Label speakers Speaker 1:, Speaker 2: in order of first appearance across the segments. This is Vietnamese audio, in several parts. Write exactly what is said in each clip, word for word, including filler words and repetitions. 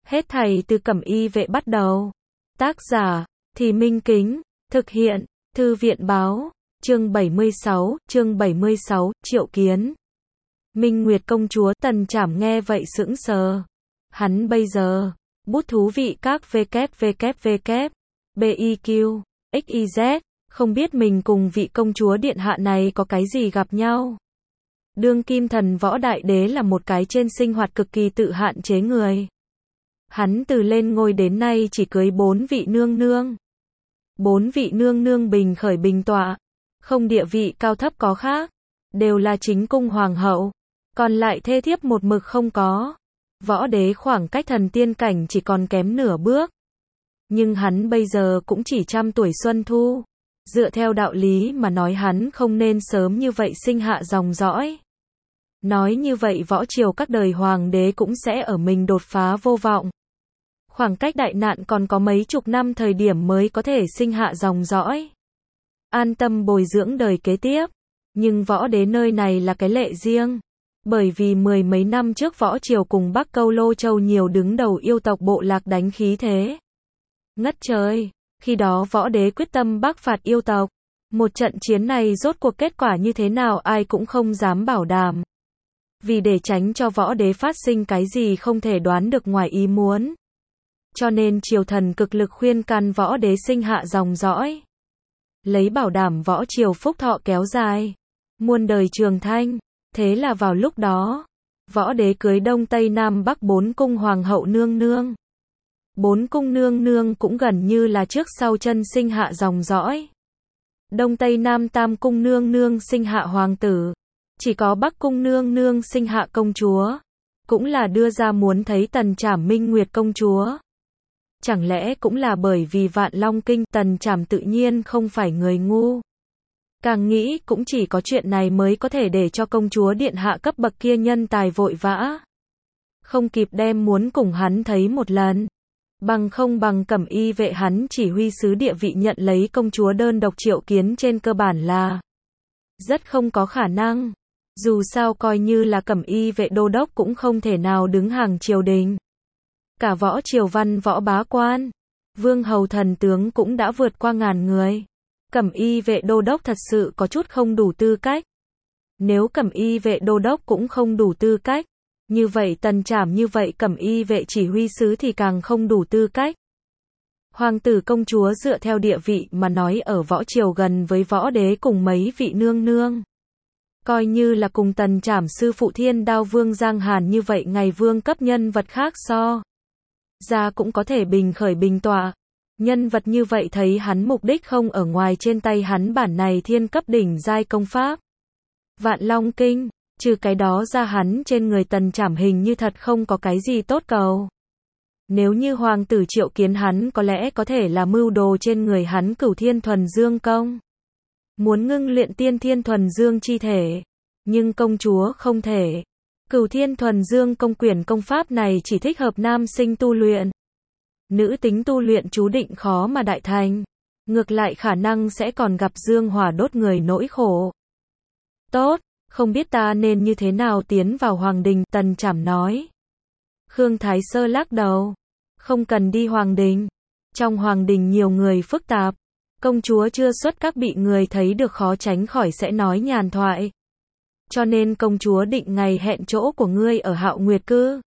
Speaker 1: Hết thảy từ Cẩm Y vệ bắt đầu. Tác giả, Thì Minh Kính, thực hiện, Thư viện báo, chương bảy mươi sáu, chương bảy mươi sáu, triệu kiến. Minh Nguyệt công chúa, Tần Trảm nghe vậy sững sờ. Hắn bây giờ, bút thú vị các www, biq, xyz, không biết mình cùng vị công chúa điện hạ này có cái gì gặp nhau. Đương kim thần võ đại đế là một cái trên sinh hoạt cực kỳ tự hạn chế người. Hắn từ lên ngôi đến nay chỉ cưới bốn vị nương nương. Bốn vị nương nương bình khởi bình tọa, không địa vị cao thấp có khác, đều là chính cung hoàng hậu, còn lại thê thiếp một mực không có. Võ đế khoảng cách thần tiên cảnh chỉ còn kém nửa bước. Nhưng hắn bây giờ cũng chỉ trăm tuổi xuân thu. Dựa theo đạo lý mà nói hắn không nên sớm như vậy sinh hạ dòng dõi. Nói như vậy võ triều các đời hoàng đế cũng sẽ ở mình đột phá vô vọng. Khoảng cách đại nạn còn có mấy chục năm thời điểm mới có thể sinh hạ dòng dõi. An tâm bồi dưỡng đời kế tiếp. Nhưng võ đế nơi này là cái lệ riêng. Bởi vì mười mấy năm trước võ triều cùng Bắc Câu Lô Châu nhiều đứng đầu yêu tộc bộ lạc đánh khí thế ngất trời. Khi đó võ đế quyết tâm bắc phạt yêu tộc. Một trận chiến này rốt cuộc kết quả như thế nào ai cũng không dám bảo đảm. Vì để tránh cho võ đế phát sinh cái gì không thể đoán được ngoài ý muốn. Cho nên triều thần cực lực khuyên can võ đế sinh hạ dòng dõi. Lấy bảo đảm võ triều phúc thọ kéo dài. Muôn đời trường thanh. Thế là vào lúc đó, võ đế cưới Đông Tây Nam Bắc bốn cung hoàng hậu nương nương. Bốn cung nương nương cũng gần như là trước sau chân sinh hạ dòng dõi. Đông Tây Nam Tam cung nương nương sinh hạ hoàng tử. Chỉ có Bắc cung nương nương sinh hạ công chúa. Cũng là đưa ra muốn thấy Tần Trảm Minh Nguyệt công chúa. Chẳng lẽ cũng là bởi vì Vạn Long Kinh, Tần Trảm tự nhiên không phải người ngu. Càng nghĩ cũng chỉ có chuyện này mới có thể để cho công chúa điện hạ cấp bậc kia nhân tài vội vã. Không kịp đem muốn cùng hắn thấy một lần. Bằng không bằng Cẩm Y vệ hắn chỉ huy sứ địa vị nhận lấy công chúa đơn độc triệu kiến trên cơ bản là rất không có khả năng. Dù sao coi như là Cẩm Y vệ đô đốc cũng không thể nào đứng hàng triều đình. Cả võ triều văn võ bá quan, vương hầu thần tướng cũng đã vượt qua ngàn người. Cẩm Y vệ đô đốc thật sự có chút không đủ tư cách. Nếu Cẩm Y vệ đô đốc cũng không đủ tư cách, như vậy Tần Trảm như vậy Cẩm Y vệ chỉ huy sứ thì càng không đủ tư cách. Hoàng tử công chúa dựa theo địa vị mà nói ở võ triều gần với võ đế cùng mấy vị nương nương. Coi như là cùng Tần Trảm sư phụ Thiên Đao Vương Giang Hàn như vậy ngày vương cấp nhân vật khác so ra cũng có thể bình khởi bình tọa. Nhân vật như vậy thấy hắn mục đích không ở ngoài trên tay hắn bản này thiên cấp đỉnh giai công pháp Vạn Long Kinh, trừ cái đó ra hắn trên người Tần Trảm hình như thật không có cái gì tốt cầu. Nếu như hoàng tử triệu kiến hắn có lẽ có thể là mưu đồ trên người hắn Cửu Thiên Thuần Dương công. Muốn ngưng luyện Tiên Thiên Thuần Dương chi thể, nhưng công chúa không thể. Cửu Thiên Thuần Dương công quyển công pháp này chỉ thích hợp nam sinh tu luyện. Nữ tính tu luyện chú định khó mà đại thành. Ngược lại khả năng sẽ còn gặp dương hỏa đốt người nỗi khổ. Tốt, không biết ta nên như thế nào tiến vào hoàng đình, Tần Trảm nói. Khương Thái Sơ lắc đầu. Không cần đi hoàng đình. Trong hoàng đình nhiều người phức tạp. Công chúa chưa xuất các bị người thấy được khó tránh khỏi sẽ nói nhàn thoại. Cho nên công chúa định ngày hẹn chỗ của ngươi ở Hạo Nguyệt Cư.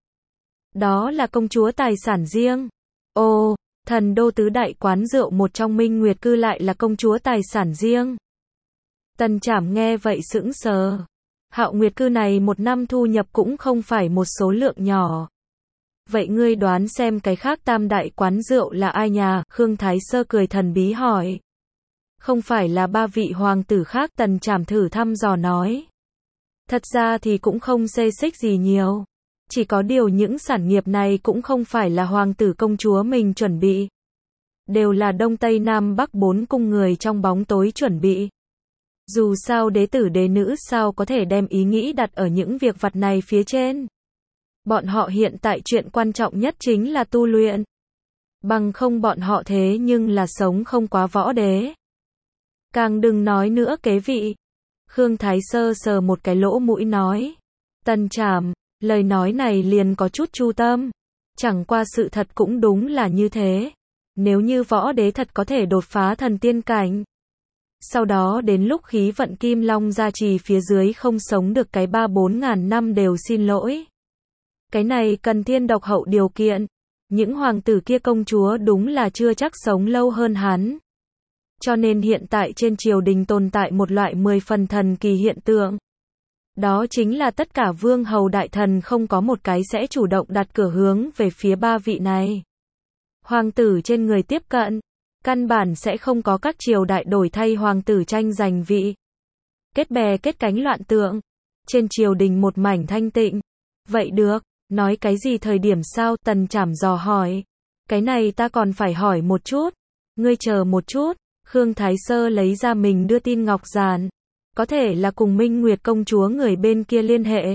Speaker 1: Đó là công chúa tài sản riêng. Ồ, thần đô tứ đại quán rượu một trong Minh Nguyệt Cư lại là công chúa tài sản riêng. Tần Trảm nghe vậy sững sờ. Hạo Nguyệt Cư này một năm thu nhập cũng không phải một số lượng nhỏ. Vậy ngươi đoán xem cái khác tam đại quán rượu là ai nhà? Khương Thái Sơ cười thần bí hỏi. Không phải là ba vị hoàng tử khác, Tần Trảm thử thăm dò nói. Thật ra thì cũng không xê xích gì nhiều. Chỉ có điều những sản nghiệp này cũng không phải là hoàng tử công chúa mình chuẩn bị. Đều là Đông Tây Nam Bắc bốn cung người trong bóng tối chuẩn bị. Dù sao đế tử đế nữ sao có thể đem ý nghĩ đặt ở những việc vặt này phía trên. Bọn họ hiện tại chuyện quan trọng nhất chính là tu luyện. Bằng không bọn họ thế nhưng là sống không quá võ đế. Càng đừng nói nữa kế vị. Khương Thái Sơ sờ một cái lỗ mũi nói. Tần Trảm, lời nói này liền có chút chu tâm. Chẳng qua sự thật cũng đúng là như thế. Nếu như võ đế thật có thể đột phá thần tiên cảnh, sau đó đến lúc khí vận kim long gia trì phía dưới không sống được cái ba bốn ngàn năm đều xin lỗi. Cái này cần thiên độc hậu điều kiện. Những hoàng tử kia công chúa đúng là chưa chắc sống lâu hơn hắn. Cho nên hiện tại trên triều đình tồn tại một loại mười phần thần kỳ hiện tượng. Đó chính là tất cả vương hầu đại thần không có một cái sẽ chủ động đặt cửa hướng về phía ba vị này. Hoàng tử trên người tiếp cận, căn bản sẽ không có các triều đại đổi thay hoàng tử tranh giành vị. Kết bè kết cánh loạn tượng. Trên triều đình một mảnh thanh tịnh. Vậy được, nói cái gì thời điểm sao? Tần Trảm dò hỏi. Cái này ta còn phải hỏi một chút. Ngươi chờ một chút. Khương Thái Sơ lấy ra mình đưa tin ngọc giản. Có thể là cùng Minh Nguyệt công chúa người bên kia liên hệ.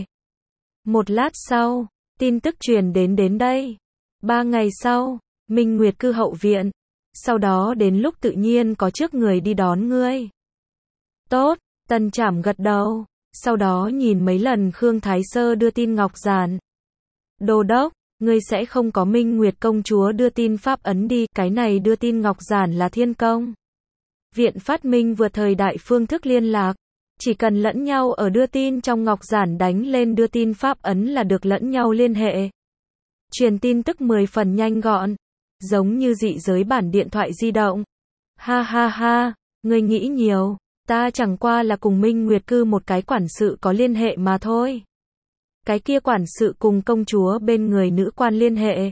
Speaker 1: Một lát sau, tin tức truyền đến đến đây. Ba ngày sau, Minh Nguyệt cư hậu viện. Sau đó đến lúc tự nhiên có trước người đi đón ngươi. Tốt, Tần Trảm gật đầu. Sau đó nhìn mấy lần Khương Thái Sơ đưa tin ngọc giản. Đô đốc, ngươi sẽ không có Minh Nguyệt công chúa đưa tin pháp ấn đi. Cái này đưa tin ngọc giản là thiên công. Viện phát minh vượt thời đại phương thức liên lạc. Chỉ cần lẫn nhau ở đưa tin trong ngọc giản đánh lên đưa tin pháp ấn là được lẫn nhau liên hệ. Truyền tin tức mười phần nhanh gọn. Giống như dị giới bản điện thoại di động. Ha ha ha, ngươi nghĩ nhiều. Ta chẳng qua là cùng Minh Nguyệt cư một cái quản sự có liên hệ mà thôi. Cái kia quản sự cùng công chúa bên người nữ quan liên hệ.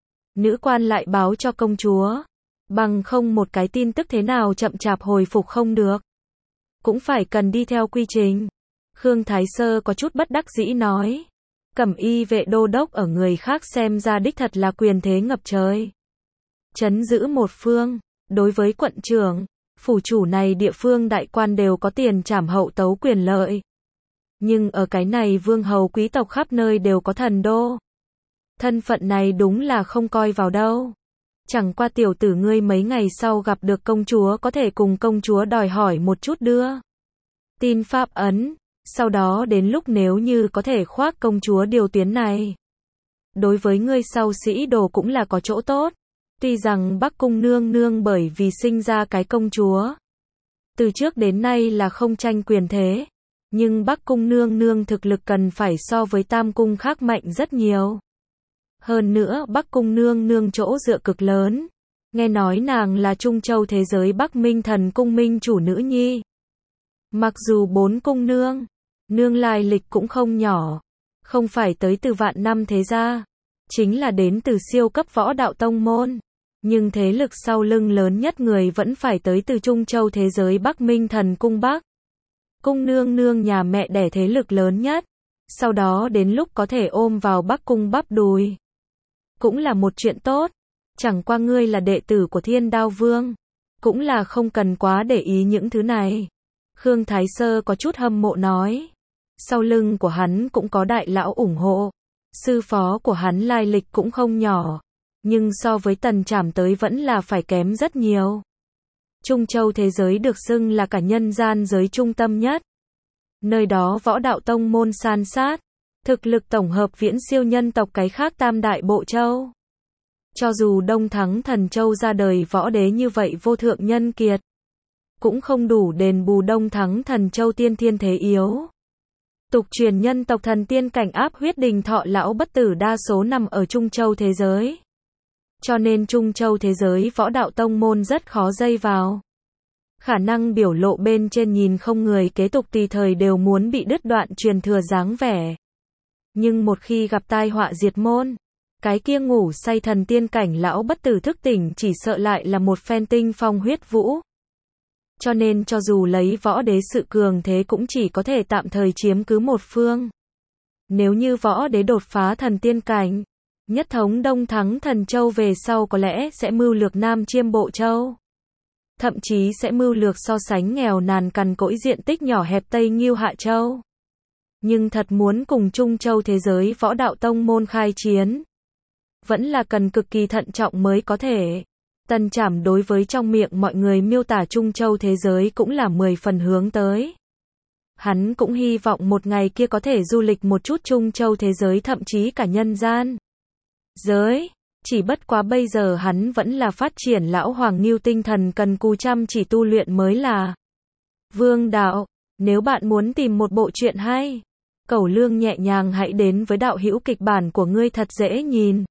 Speaker 1: Nữ quan lại báo cho công chúa. Bằng không một cái tin tức thế nào chậm chạp hồi phục không được. Cũng phải cần đi theo quy trình. Khương Thái Sơ có chút bất đắc dĩ nói. Cẩm y vệ đô đốc ở người khác xem ra đích thật là quyền thế ngập trời. Trấn giữ một phương. Đối với quận trưởng, phủ chủ này địa phương đại quan đều có tiền trảm hậu tấu quyền lợi. Nhưng ở cái này vương hầu quý tộc khắp nơi đều có thần đô. Thân phận này đúng là không coi vào đâu. Chẳng qua tiểu tử ngươi mấy ngày sau gặp được công chúa có thể cùng công chúa đòi hỏi một chút đưa tin pháp ấn. Sau đó đến lúc nếu như có thể khoác công chúa điều tuyến này. Đối với ngươi sau sĩ đồ cũng là có chỗ tốt. Tuy rằng Bắc Cung nương nương bởi vì sinh ra cái công chúa. Từ trước đến nay là không tranh quyền thế. Nhưng Bắc Cung nương nương thực lực cần phải so với Tam Cung khác mạnh rất nhiều. Hơn nữa Bắc Cung nương nương chỗ dựa cực lớn. Nghe nói nàng là Trung Châu thế giới Bắc Minh thần cung minh chủ nữ nhi. Mặc dù bốn cung nương, nương lai lịch cũng không nhỏ. Không phải tới từ vạn năm thế gia. Chính là đến từ siêu cấp võ đạo tông môn. Nhưng thế lực sau lưng lớn nhất người vẫn phải tới từ Trung Châu thế giới Bắc Minh thần cung Bắc. Cung nương nương nhà mẹ đẻ thế lực lớn nhất. Sau đó đến lúc có thể ôm vào Bắc Cung bắp đùi. Cũng là một chuyện tốt. Chẳng qua ngươi là đệ tử của Thiên Đao Vương. Cũng là không cần quá để ý những thứ này. Khương Thái Sơ có chút hâm mộ nói. Sau lưng của hắn cũng có đại lão ủng hộ. Sư phó của hắn lai lịch cũng không nhỏ. Nhưng so với Tần Trảm tới vẫn là phải kém rất nhiều. Trung Châu thế giới được xưng là cả nhân gian giới trung tâm nhất. Nơi đó võ đạo tông môn san sát. Thực lực tổng hợp viễn siêu nhân tộc cái khác tam đại bộ châu. Cho dù Đông Thắng Thần Châu ra đời võ đế như vậy vô thượng nhân kiệt. Cũng không đủ đền bù Đông Thắng Thần Châu tiên thiên thế yếu. Tục truyền nhân tộc thần tiên cảnh áp huyết đình thọ lão bất tử đa số nằm ở Trung Châu thế giới. Cho nên Trung Châu thế giới võ đạo tông môn rất khó dây vào. Khả năng biểu lộ bên trên nhìn không người kế tục tùy thời đều muốn bị đứt đoạn truyền thừa dáng vẻ. Nhưng một khi gặp tai họa diệt môn, cái kia ngủ say thần tiên cảnh lão bất tử thức tỉnh chỉ sợ lại là một phen tinh phong huyết vũ. Cho nên cho dù lấy võ đế sự cường thế cũng chỉ có thể tạm thời chiếm cứ một phương. Nếu như võ đế đột phá thần tiên cảnh, nhất thống Đông Thắng Thần Châu về sau có lẽ sẽ mưu lược Nam Chiêm Bộ Châu. Thậm chí sẽ mưu lược so sánh nghèo nàn cằn cỗi diện tích nhỏ hẹp Tây Ngưu Hạ Châu. Nhưng thật muốn cùng Trung Châu thế giới võ đạo tông môn khai chiến, vẫn là cần cực kỳ thận trọng mới có thể. Tần Trảm đối với trong miệng mọi người miêu tả Trung Châu thế giới cũng là mười phần hướng tới. Hắn cũng hy vọng một ngày kia có thể du lịch một chút Trung Châu thế giới thậm chí cả nhân gian. giới. Chỉ bất quá bây giờ hắn vẫn là phát triển lão Hoàng Ngưu tinh thần cần cù chăm chỉ tu luyện mới là vương đạo. Nếu bạn muốn tìm một bộ truyện hay, Cẩu Lương nhẹ nhàng hãy đến với đạo hữu kịch bản của ngươi thật dễ nhìn.